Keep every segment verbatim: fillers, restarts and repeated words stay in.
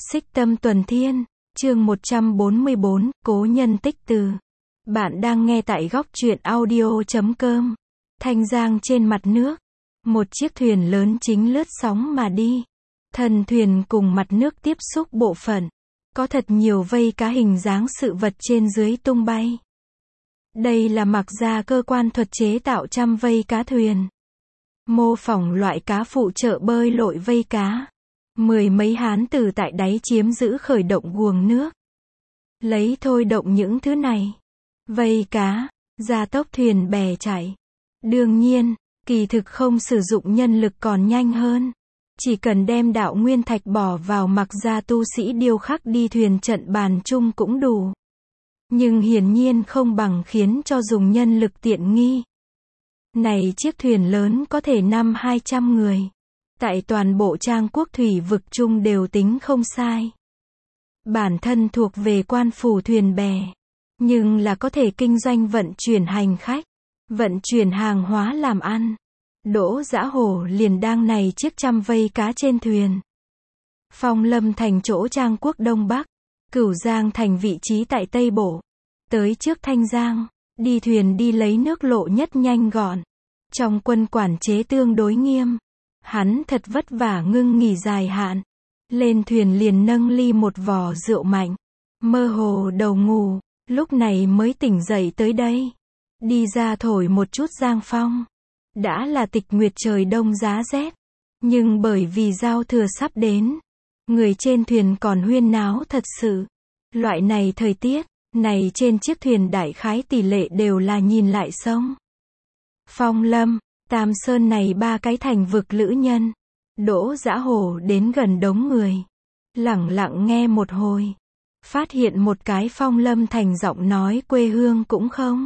Xích Tâm Tuần Thiên, chương một trăm bốn mươi bốn, Cố Nhân Tích Từ. Bạn đang nghe tại góc truyện audio chấm com. Thanh Giang trên mặt nước. Một chiếc thuyền lớn chính lướt sóng mà đi. Thân thuyền cùng mặt nước tiếp xúc bộ phận. Có thật nhiều vây cá hình dáng sự vật trên dưới tung bay. Đây là mặc ra cơ quan thuật chế tạo trăm vây cá thuyền. Mô phỏng loại cá phụ trợ bơi lội vây cá. Mười mấy hán tử tại đáy chiếm giữ khởi động guồng nước. Lấy thôi động những thứ này. Vây cá, gia tốc thuyền bè chạy. Đương nhiên, kỳ thực không sử dụng nhân lực còn nhanh hơn. Chỉ cần đem đạo nguyên thạch bỏ vào mặc ra tu sĩ điêu khắc đi thuyền trận bàn chung cũng đủ. Nhưng hiển nhiên không bằng khiến cho dùng nhân lực tiện nghi. Này chiếc thuyền lớn có thể năm hai trăm người. Tại toàn bộ Trang Quốc thủy vực chung đều tính không sai. Bản thân thuộc về quan phủ thuyền bè. Nhưng là có thể kinh doanh vận chuyển hành khách. Vận chuyển hàng hóa làm ăn. Đỗ Dã Hổ liền đang này chiếc trăm vây cá trên thuyền. Phong Lâm thành chỗ Trang Quốc Đông Bắc. Cửu Giang thành vị trí tại Tây Bộ. Tới trước Thanh Giang. Đi thuyền đi lấy nước lộ nhất nhanh gọn. Trong quân quản chế tương đối nghiêm. Hắn thật vất vả ngưng nghỉ dài hạn. Lên thuyền liền nâng ly một vò rượu mạnh. Mơ hồ đầu ngủ. Lúc này mới tỉnh dậy tới đây. Đi ra thổi một chút giang phong. Đã là tịch nguyệt trời đông giá rét. Nhưng bởi vì giao thừa sắp đến. Người trên thuyền còn huyên náo thật sự. Loại này thời tiết. Này trên chiếc thuyền đại khái tỷ lệ đều là nhìn lại sông. Phong Lâm, Tam Sơn này ba cái thành vực lữ nhân. Đỗ Dã Hổ đến gần đống người. Lẳng lặng nghe một hồi. Phát hiện một cái Phong Lâm thành giọng nói quê hương cũng không.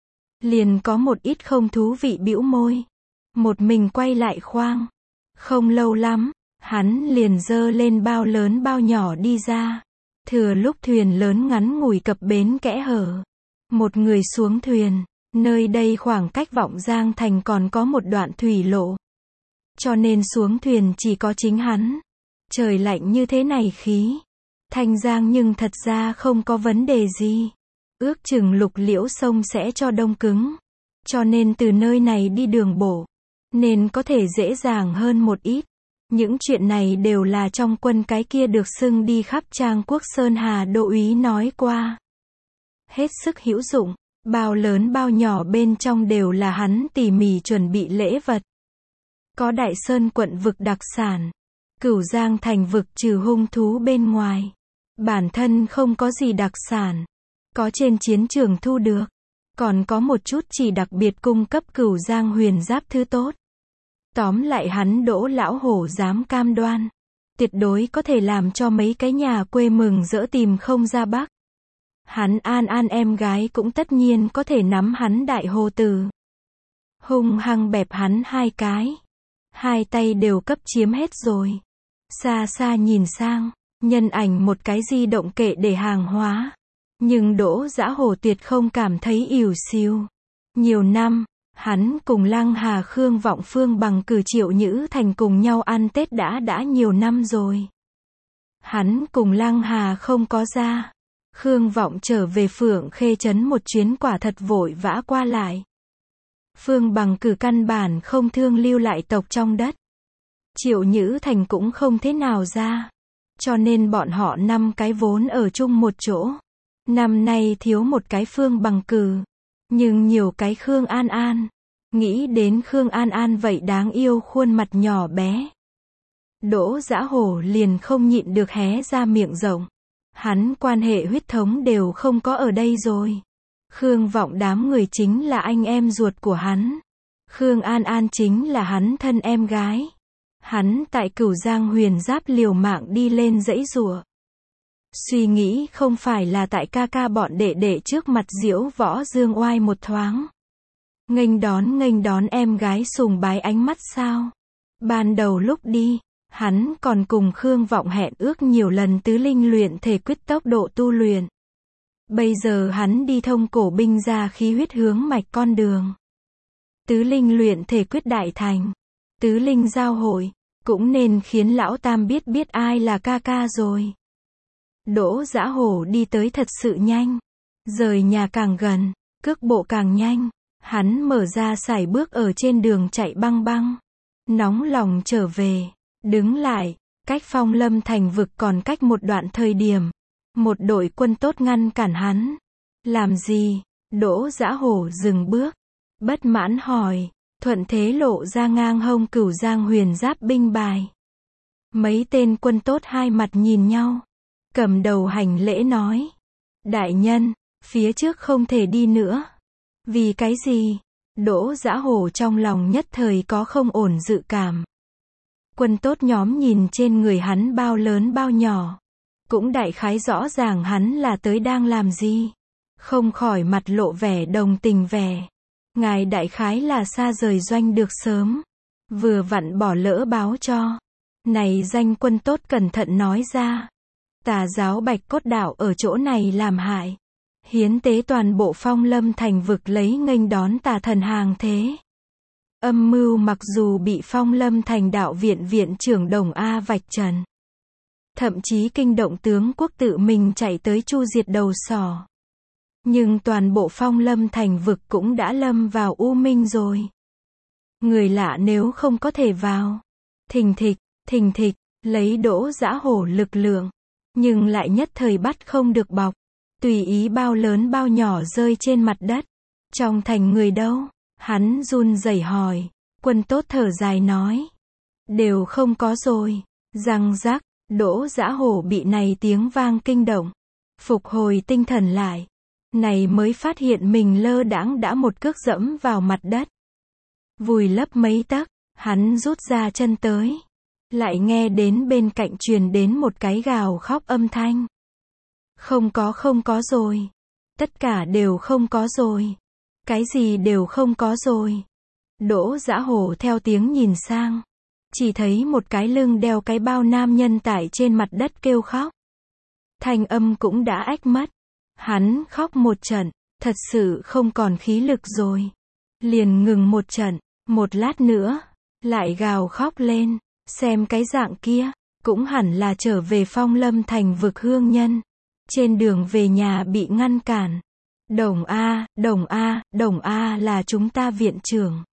Liền có một ít không thú vị bĩu môi. Một mình quay lại khoang. Không lâu lắm, hắn liền dơ lên bao lớn bao nhỏ đi ra. Thừa lúc thuyền lớn ngắn ngủi cập bến kẽ hở. Một người xuống thuyền. Nơi đây khoảng cách Vọng Giang thành còn có một đoạn thủy lộ. Cho nên xuống thuyền chỉ có chính hắn. Trời lạnh như thế này khí. Thanh Giang nhưng thật ra không có vấn đề gì. Ước chừng Lục Liễu sông sẽ cho đông cứng. Cho nên từ nơi này đi đường bộ. Nên có thể dễ dàng hơn một ít. Những chuyện này đều là trong quân cái kia được xưng đi khắp Trang Quốc Sơn Hà Đô úy nói qua. Hết sức hữu dụng. Bao lớn bao nhỏ bên trong đều là hắn tỉ mỉ chuẩn bị lễ vật. Có Đại Sơn quận vực đặc sản. Cửu Giang thành vực trừ hung thú bên ngoài. Bản thân không có gì đặc sản. Có trên chiến trường thu được. Còn có một chút chỉ đặc biệt cung cấp Cửu Giang huyền giáp thứ tốt. Tóm lại hắn Đỗ Lão Hổ dám cam đoan. Tuyệt đối có thể làm cho mấy cái nhà quê mừng rỡ tìm không ra bắc. Hắn An An em gái cũng tất nhiên có thể nắm hắn đại hồ tử. Hung hăng bẹp hắn hai cái. Hai tay đều cấp chiếm hết rồi. Xa xa nhìn sang, nhân ảnh một cái di động kệ để hàng hóa. Nhưng Đỗ Dã Hổ tuyệt không cảm thấy ỉu xìu. Nhiều năm, hắn cùng Lăng Hà Khương Vọng Phương bằng cử Triệu Nhữ Thành cùng nhau ăn Tết đã đã nhiều năm rồi. Hắn cùng Lăng Hà không có ra. Khương Vọng trở về Phượng Khê trấn một chuyến quả thật vội vã qua lại. Phương bằng cử căn bản không thương lưu lại tộc trong đất. Triệu Nhữ Thành cũng không thế nào ra. Cho nên bọn họ năm cái vốn ở chung một chỗ. Năm nay thiếu một cái Phương bằng cử. Nhưng nhiều cái Khương An An. Nghĩ đến Khương An An vậy đáng yêu khuôn mặt nhỏ bé. Đỗ Dã Hổ liền không nhịn được hé ra miệng rộng. Hắn quan hệ huyết thống đều không có ở đây rồi. Khương Vọng đám người chính là anh em ruột của hắn. Khương An An chính là hắn thân em gái. Hắn tại Cửu Giang huyền giáp liều mạng đi lên dãy rùa. Suy nghĩ không phải là tại ca ca bọn đệ đệ trước mặt diễu võ dương oai một thoáng. Nghênh đón nghênh đón em gái sùng bái ánh mắt sao. Ban đầu lúc đi. Hắn còn cùng Khương Vọng hẹn ước nhiều lần tứ linh luyện thể quyết tốc độ tu luyện. Bây giờ hắn đi thông cổ binh ra khí huyết hướng mạch con đường. Tứ linh luyện thể quyết đại thành. Tứ linh giao hội. Cũng nên khiến lão tam biết biết ai là ca ca rồi. Đỗ Dã Hổ đi tới thật sự nhanh. Rời nhà càng gần, cước bộ càng nhanh. Hắn mở ra sải bước ở trên đường chạy băng băng. Nóng lòng trở về. Đứng lại, cách Phong Lâm Thành vực còn cách một đoạn thời điểm. Một đội quân tốt ngăn cản hắn. Làm gì? Đỗ Dã Hổ dừng bước. Bất mãn hỏi. Thuận thế lộ ra ngang hông Cửu Giang huyền giáp binh bài. Mấy tên quân tốt hai mặt nhìn nhau. Cầm đầu hành lễ nói. Đại nhân, phía trước không thể đi nữa. Vì cái gì? Đỗ Dã Hổ trong lòng nhất thời có không ổn dự cảm. Quân tốt nhóm nhìn trên người hắn bao lớn bao nhỏ. Cũng đại khái rõ ràng hắn là tới đang làm gì. Không khỏi mặt lộ vẻ đồng tình vẻ. Ngài đại khái là xa rời doanh được sớm. Vừa vặn bỏ lỡ báo cho. Này danh quân tốt cẩn thận nói ra. Tà giáo Bạch Cốt Đạo ở chỗ này làm hại. Hiến tế toàn bộ Phong Lâm Thành vực lấy nghênh đón tà thần hàng thế. Âm mưu mặc dù bị Phong Lâm Thành đạo viện viện trưởng Đồng A vạch trần. Thậm chí kinh động tướng quốc tự mình chạy tới chu diệt đầu sỏ. Nhưng toàn bộ Phong Lâm Thành vực cũng đã lâm vào u minh rồi. Người lạ nếu không có thể vào. Thình thịch, thình thịch, lấy Đỗ Dã Hổ lực lượng. Nhưng lại nhất thời bắt không được bọc. Tùy ý bao lớn bao nhỏ rơi trên mặt đất. Trong thành người đâu? Hắn run rẩy hỏi. Quân tốt thở dài nói. Đều không có rồi. Răng rắc, Đỗ Dã Hổ bị này tiếng vang kinh động. Phục hồi tinh thần lại. Này mới phát hiện mình lơ đãng đã một cước dẫm vào mặt đất. Vùi lấp mấy tấc, hắn rút ra chân tới. Lại nghe đến bên cạnh truyền đến một cái gào khóc âm thanh. Không có không có rồi. Tất cả đều không có rồi. Cái gì đều không có rồi. Đỗ Dã Hổ theo tiếng nhìn sang. Chỉ thấy một cái lưng đeo cái bao nam nhân tại trên mặt đất kêu khóc. Thanh âm cũng đã ách mất. Hắn khóc một trận, thật sự không còn khí lực rồi. Liền ngừng một trận, một lát nữa, lại gào khóc lên. Xem cái dạng kia, cũng hẳn là trở về Phong Lâm Thành vực hương nhân. Trên đường về nhà bị ngăn cản. Đồng A, Đồng A, Đồng A là chúng ta viện trưởng.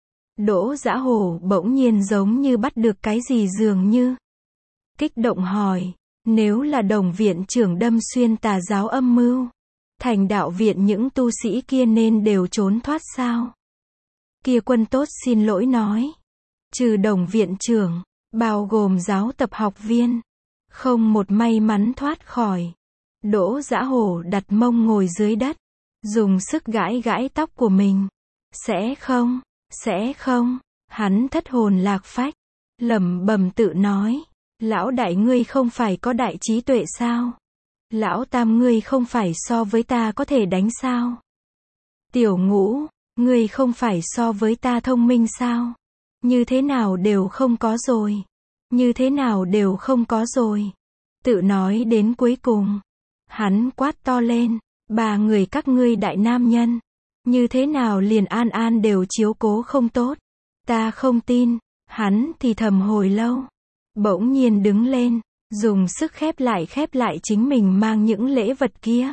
Đỗ Dã Hổ bỗng nhiên giống như bắt được cái gì dường như. Kích động hỏi, nếu là Đồng viện trưởng đâm xuyên tà giáo âm mưu, thành đạo viện những tu sĩ kia nên đều trốn thoát sao? Kia quân tốt xin lỗi nói. Trừ Đồng viện trưởng, bao gồm giáo tập học viên, không một may mắn thoát khỏi. Đỗ Dã Hổ đặt mông ngồi dưới đất, dùng sức gãi gãi tóc của mình. Sẽ không, sẽ không, hắn thất hồn lạc phách, lẩm bẩm tự nói. Lão đại ngươi không phải có đại trí tuệ sao? Lão tam ngươi không phải so với ta có thể đánh sao? Tiểu ngũ, ngươi không phải so với ta thông minh sao? Như thế nào đều không có rồi. Như thế nào đều không có rồi. Tự nói đến cuối cùng. Hắn quát to lên. Ba người các ngươi đại nam nhân. Như thế nào liền An An đều chiếu cố không tốt. Ta không tin. Hắn thì thầm hồi lâu. Bỗng nhiên đứng lên. Dùng sức khép lại khép lại chính mình mang những lễ vật kia.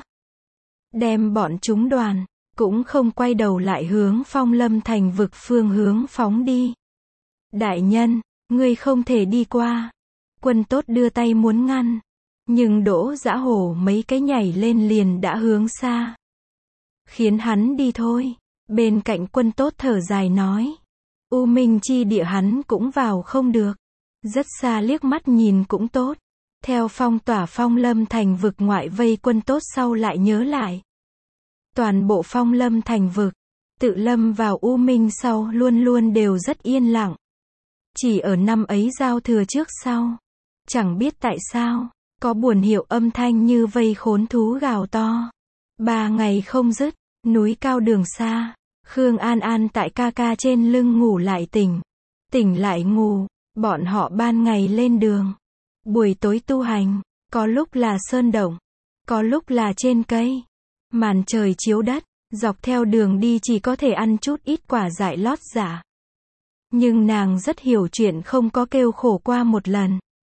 Đem bọn chúng đoàn. Cũng không quay đầu lại hướng Phong Lâm Thành vực phương hướng phóng đi. Đại nhân, ngươi không thể đi qua. Quân tốt đưa tay muốn ngăn. Nhưng Đỗ Dã Hổ mấy cái nhảy lên liền đã hướng xa. Khiến hắn đi thôi. Bên cạnh quân tốt thở dài nói. U Minh chi địa hắn cũng vào không được. Rất xa liếc mắt nhìn cũng tốt. Theo phong tỏa Phong Lâm Thành vực ngoại vây quân tốt sau lại nhớ lại. Toàn bộ Phong Lâm Thành vực, tự lâm vào u minh sau luôn luôn đều rất yên lặng. Chỉ ở năm ấy giao thừa trước sau. Chẳng biết tại sao, có buồn hiệu âm thanh như vây khốn thú gào to. Ba ngày không dứt, núi cao đường xa. Khương An An tại ca ca trên lưng ngủ lại tỉnh. Tỉnh lại ngủ, bọn họ ban ngày lên đường. Buổi tối tu hành, có lúc là sơn động, có lúc là trên cây. Màn trời chiếu đất, dọc theo đường đi chỉ có thể ăn chút ít quả dại lót giả. Nhưng nàng rất hiểu chuyện không có kêu khổ qua một lần.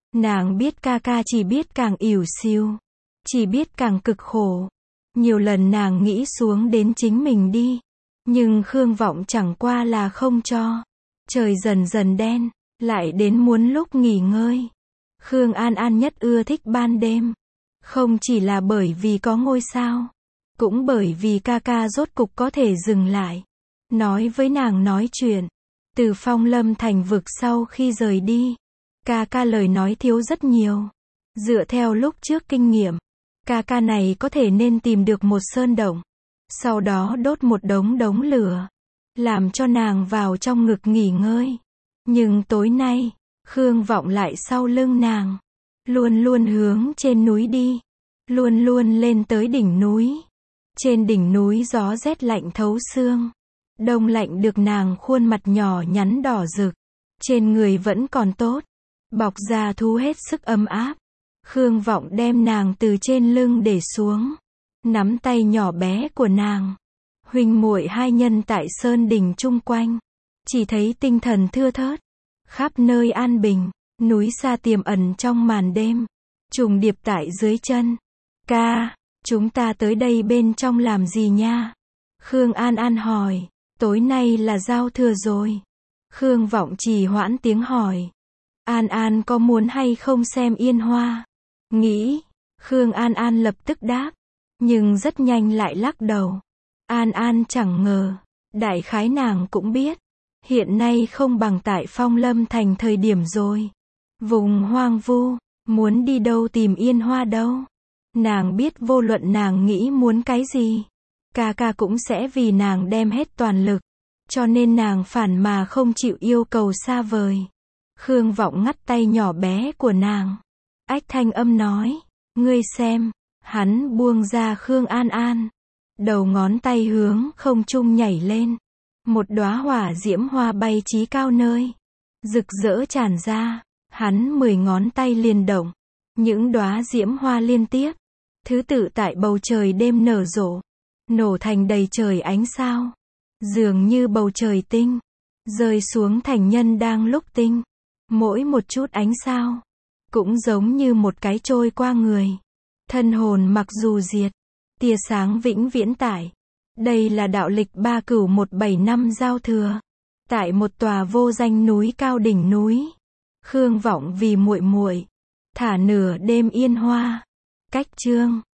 Nàng biết ca ca chỉ biết càng ỉu xìu, chỉ biết càng cực khổ. Nhiều lần nàng nghĩ xuống đến chính mình đi, nhưng Khương Vọng chẳng qua là không cho. Trời dần dần đen, lại đến muốn lúc nghỉ ngơi. Khương An An nhất ưa thích ban đêm, không chỉ là bởi vì có ngôi sao, cũng bởi vì ca ca rốt cục có thể dừng lại, nói với nàng nói chuyện. Từ Phong Lâm Thành vực sau khi rời đi, ca ca lời nói thiếu rất nhiều. Dựa theo lúc trước kinh nghiệm, ca ca này có thể nên tìm được một sơn động, sau đó đốt một đống đống lửa, làm cho nàng vào trong ngực nghỉ ngơi. Nhưng tối nay, Khương Vọng lại sau lưng nàng, luôn luôn hướng trên núi đi, luôn luôn lên tới đỉnh núi. Trên đỉnh núi gió rét lạnh thấu xương, đông lạnh được nàng khuôn mặt nhỏ nhắn đỏ rực, trên người vẫn còn tốt, bọc da thú hết sức ấm áp. Khương Vọng đem nàng từ trên lưng để xuống, nắm tay nhỏ bé của nàng. Huynh muội hai nhân tại sơn đỉnh chung quanh, chỉ thấy tinh thần thưa thớt, khắp nơi an bình, núi xa tiềm ẩn trong màn đêm, trùng điệp tại dưới chân. Ca, chúng ta tới đây bên trong làm gì nha? Khương An An hỏi. Tối nay là giao thừa rồi. Khương Vọng trì hoãn tiếng hỏi. An An có muốn hay không xem yên hoa? Nghĩ. Khương An An lập tức đáp, nhưng rất nhanh lại lắc đầu. An An chẳng ngờ, đại khái nàng cũng biết, hiện nay không bằng tại Phong Lâm Thành thời điểm rồi. Vùng hoang vu, muốn đi đâu tìm yên hoa đâu. Nàng biết vô luận nàng nghĩ muốn cái gì, ca ca cũng sẽ vì nàng đem hết toàn lực, cho nên nàng phản mà không chịu yêu cầu xa vời. Khương Vọng ngắt tay nhỏ bé của nàng, ách thanh âm nói, ngươi xem. Hắn buông ra Khương An An, đầu ngón tay hướng không trung nhảy lên, một đóa hỏa diễm hoa bay chí cao nơi, rực rỡ tràn ra. Hắn mười ngón tay liền động, những đóa diễm hoa liên tiếp, thứ tự tại bầu trời đêm nở rộ, nổ thành đầy trời ánh sao, dường như bầu trời tinh, rơi xuống thành nhân đang lúc tinh. Mỗi một chút ánh sao, cũng giống như một cái trôi qua người. Thân hồn mặc dù diệt, tia sáng vĩnh viễn tại. Đây là đạo lịch ba cửu một bảy năm giao thừa, tại một tòa vô danh núi cao đỉnh núi. Khương Vọng vì muội muội thả nửa đêm yên hoa. Cách chương